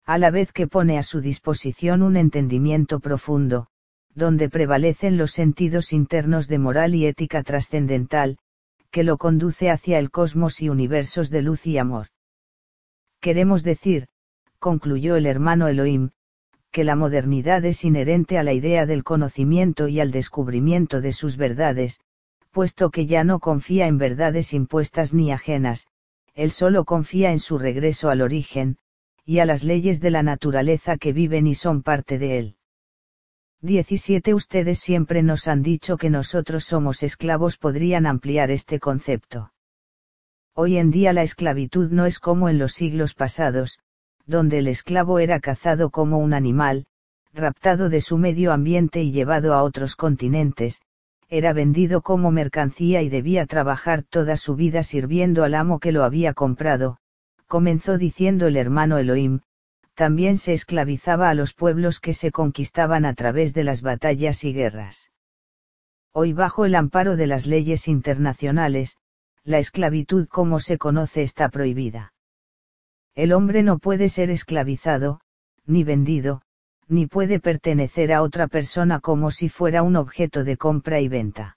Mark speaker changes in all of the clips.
Speaker 1: a la vez que pone a su disposición un entendimiento profundo, donde prevalecen los sentidos internos de moral y ética trascendental, que lo conduce hacia el cosmos y universos de luz y amor. Queremos decir, concluyó el hermano Elohim, que la modernidad es inherente a la idea del conocimiento y al descubrimiento de sus verdades, puesto que ya no confía en verdades impuestas ni ajenas, él solo confía en su regreso al origen, y a las leyes de la naturaleza que viven y son parte de él. 17. Ustedes siempre nos han dicho que nosotros somos esclavos. Podrían ampliar este concepto. Hoy en día la esclavitud no es como en los siglos pasados, donde el esclavo era cazado como un animal, raptado de su medio ambiente y llevado a otros continentes, era vendido como mercancía y debía trabajar toda su vida sirviendo al amo que lo había comprado, comenzó diciendo el hermano Elohim. También se esclavizaba a los pueblos que se conquistaban a través de las batallas y guerras. Hoy, bajo el amparo de las leyes internacionales, la esclavitud como se conoce está prohibida. El hombre no puede ser esclavizado, ni vendido, ni puede pertenecer a otra persona como si fuera un objeto de compra y venta.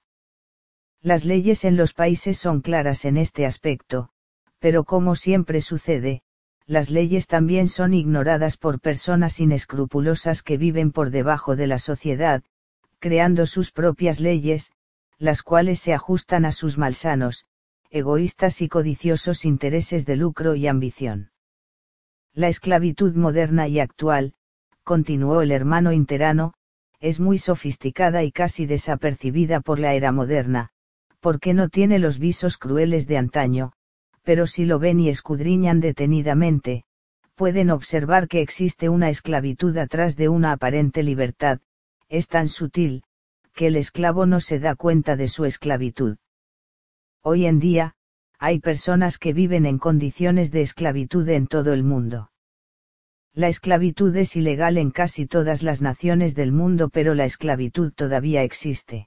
Speaker 1: Las leyes en los países son claras en este aspecto, pero como siempre sucede, las leyes también son ignoradas por personas inescrupulosas que viven por debajo de la sociedad, creando sus propias leyes, las cuales se ajustan a sus malsanos, egoístas y codiciosos intereses de lucro y ambición. La esclavitud moderna y actual, continuó el hermano Interano, es muy sofisticada y casi desapercibida por la era moderna, porque no tiene los visos crueles de antaño, pero si lo ven y escudriñan detenidamente, pueden observar que existe una esclavitud atrás de una aparente libertad, es tan sutil, que el esclavo no se da cuenta de su esclavitud. Hoy en día, hay personas que viven en condiciones de esclavitud en todo el mundo. La esclavitud es ilegal en casi todas las naciones del mundo, pero la esclavitud todavía existe.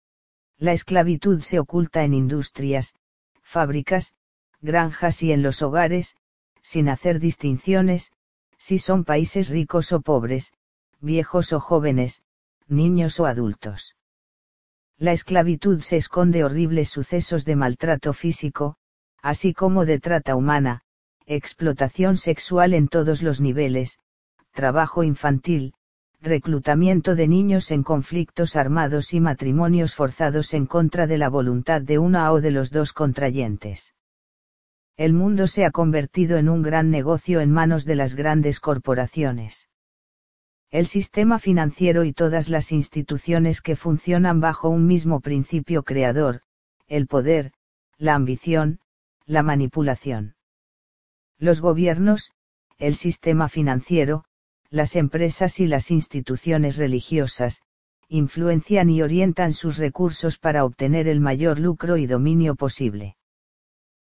Speaker 1: La esclavitud se oculta en industrias, fábricas, granjas y en los hogares, sin hacer distinciones, si son países ricos o pobres, viejos o jóvenes, niños o adultos. La esclavitud se esconde horribles sucesos de maltrato físico, así como de trata humana, explotación sexual en todos los niveles, trabajo infantil, reclutamiento de niños en conflictos armados y matrimonios forzados en contra de la voluntad de una o de los dos contrayentes. El mundo se ha convertido en un gran negocio en manos de las grandes corporaciones. El sistema financiero y todas las instituciones que funcionan bajo un mismo principio creador, el poder, la ambición, la manipulación. Los gobiernos, el sistema financiero, las empresas y las instituciones religiosas, influencian y orientan sus recursos para obtener el mayor lucro y dominio posible.